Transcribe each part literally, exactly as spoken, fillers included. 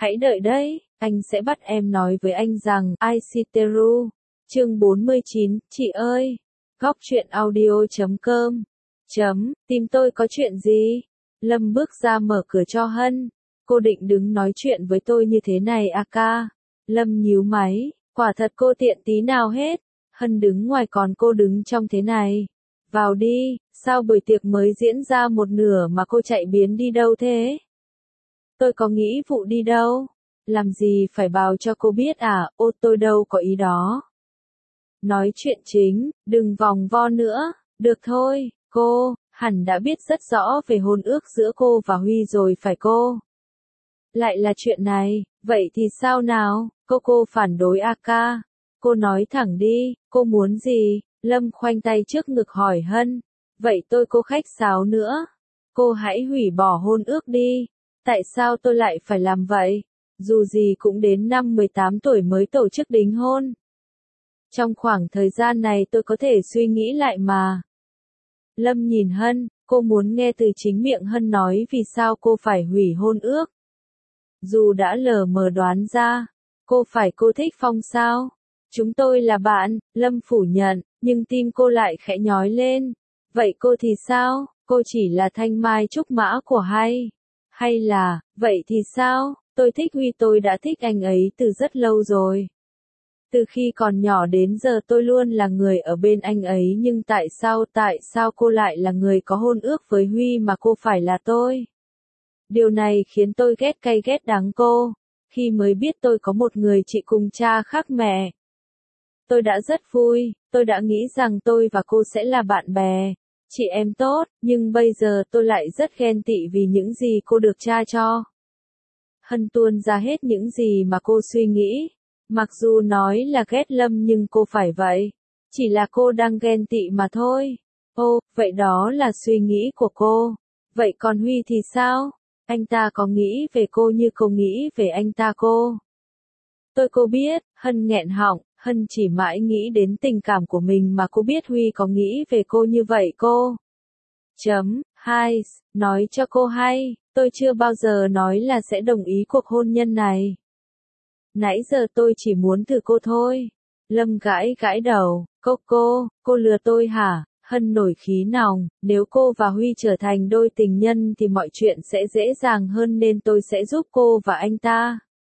Hãy đợi đấy, anh sẽ bắt em nói với anh rằng, Aisiteru. Chương bốn mươi chín, chị ơi. Góc truyện audio chấm com. Chấm, tìm tôi có chuyện gì? Lâm bước ra mở cửa cho Hân. Cô định đứng nói chuyện với tôi như thế này à ca? Lâm nhíu máy, quả thật cô tiện tí nào hết. Hân đứng ngoài còn cô đứng trong thế này. Vào đi, sao buổi tiệc mới diễn ra một nửa mà cô chạy biến đi đâu thế? Tôi có nghĩ vụ đi đâu? Làm gì phải báo cho cô biết à, ô tôi đâu có ý đó. Nói chuyện chính, đừng vòng vo nữa, được thôi, cô, hẳn đã biết rất rõ về hôn ước giữa cô và Huy rồi phải cô? Lại là chuyện này, vậy thì sao nào, cô cô phản đối a ca. Cô nói thẳng đi, cô muốn gì? Lâm khoanh tay trước ngực hỏi Hân. Vậy tôi cô khách sáo nữa. Cô hãy hủy bỏ hôn ước đi. Tại sao tôi lại phải làm vậy? Dù gì cũng đến năm mười tám tuổi mới tổ chức đính hôn. Trong khoảng thời gian này tôi có thể suy nghĩ lại mà. Lâm nhìn Hân, cô muốn nghe từ chính miệng Hân nói vì sao cô phải hủy hôn ước. Dù đã lờ mờ đoán ra, cô phải cô thích Phong sao? Chúng tôi là bạn, Lâm phủ nhận, nhưng tim cô lại khẽ nhói lên. Vậy cô thì sao? Cô chỉ là thanh mai trúc mã của hay? Hay là, vậy thì sao? Tôi thích Huy, tôi đã thích anh ấy từ rất lâu rồi. Từ khi còn nhỏ đến giờ tôi luôn là người ở bên anh ấy, nhưng tại sao, tại sao cô lại là người có hôn ước với Huy mà cô phải là tôi? Điều này khiến tôi ghét cay ghét đắng cô. Khi mới biết tôi có một người chị cùng cha khác mẹ, tôi đã rất vui, tôi đã nghĩ rằng tôi và cô sẽ là bạn bè, chị em tốt, nhưng bây giờ tôi lại rất ghen tị vì những gì cô được cha cho. Hân tuôn ra hết những gì mà cô suy nghĩ. Mặc dù nói là ghét Lâm nhưng cô phải vậy. Chỉ là cô đang ghen tị mà thôi. Ô, vậy đó là suy nghĩ của cô. Vậy còn Huy thì sao? Anh ta có nghĩ về cô như cô nghĩ về anh ta cô? Tôi cô biết, Hân nghẹn họng, Hân chỉ mãi nghĩ đến tình cảm của mình mà cô biết Huy có nghĩ về cô như vậy cô. Chấm, hai, nói cho cô hay, tôi chưa bao giờ nói là sẽ đồng ý cuộc hôn nhân này. Nãy giờ tôi chỉ muốn thử cô thôi. Lâm gãi gãi đầu, cô cô, cô lừa tôi hả? Hân nổi khí nòng, nếu cô và Huy trở thành đôi tình nhân thì mọi chuyện sẽ dễ dàng hơn nên tôi sẽ giúp cô và anh ta.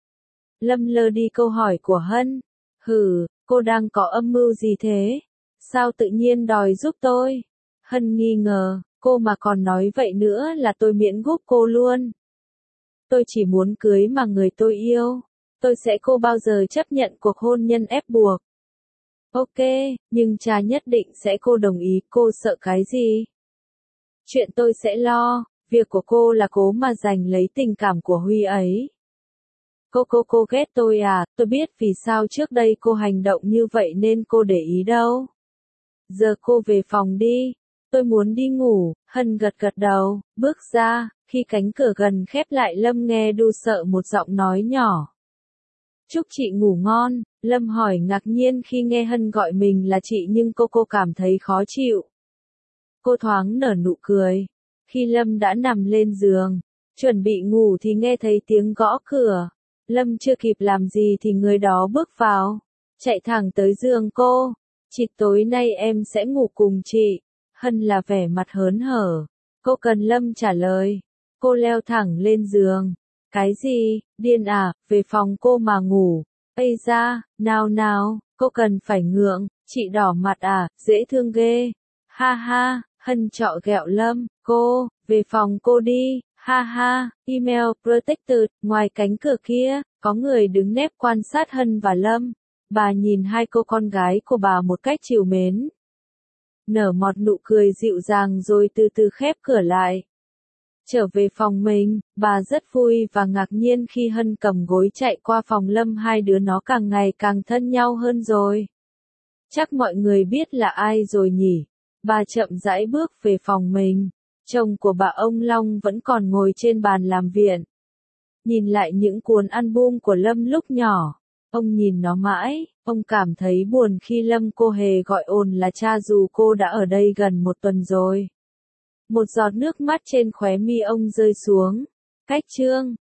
Lâm lơ đi câu hỏi của Hân. Hừ, cô đang có âm mưu gì thế? Sao tự nhiên đòi giúp tôi? Hân nghi ngờ, cô mà còn nói vậy nữa là tôi miễn giúp cô luôn. Tôi chỉ muốn cưới mà người tôi yêu. Tôi sẽ cô bao giờ chấp nhận cuộc hôn nhân ép buộc. Ok, nhưng cha nhất định sẽ cô đồng ý, cô sợ cái gì? Chuyện tôi sẽ lo, việc của cô là cố mà giành lấy tình cảm của Huy ấy. Cô cô cô ghét tôi à, tôi biết vì sao trước đây cô hành động như vậy nên cô để ý đâu. Giờ cô về phòng đi, tôi muốn đi ngủ. Hân gật gật đầu, bước ra, khi cánh cửa gần khép lại Lâm nghe đu sợ một giọng nói nhỏ. Chúc chị ngủ ngon. Lâm hỏi ngạc nhiên khi nghe Hân gọi mình là chị nhưng cô cô cảm thấy khó chịu. Cô thoáng nở nụ cười. Khi Lâm đã nằm lên giường, chuẩn bị ngủ thì nghe thấy tiếng gõ cửa. Lâm chưa kịp làm gì thì người đó bước vào, chạy thẳng tới giường cô. Chị tối nay em sẽ ngủ cùng chị. Hân là vẻ mặt hớn hở. Cô cần Lâm trả lời. Cô leo thẳng lên giường. Cái gì, điên à, về phòng cô mà ngủ. Ây da, nào nào, cô cần phải ngượng, chị đỏ mặt à, dễ thương ghê. Ha ha, Hân trọ ghẹo Lâm, cô, về phòng cô đi, ha ha, email protected, ngoài cánh cửa kia, có người đứng nép quan sát Hân và Lâm. Bà nhìn hai cô con gái của bà một cách trìu mến. Nở một nụ cười dịu dàng rồi từ từ khép cửa lại. Trở về phòng mình, bà rất vui và ngạc nhiên khi Hân cầm gối chạy qua phòng Lâm, hai đứa nó càng ngày càng thân nhau hơn rồi. Chắc mọi người biết là ai rồi nhỉ? Bà chậm rãi bước về phòng mình. Chồng của bà ông Long vẫn còn ngồi trên bàn làm việc. Nhìn lại những cuốn album của Lâm lúc nhỏ. Ông nhìn nó mãi, ông cảm thấy buồn khi Lâm cô hề gọi ồn là cha dù cô đã ở đây gần một tuần rồi. Một giọt nước mắt trên khóe mi ông rơi xuống. Cách chương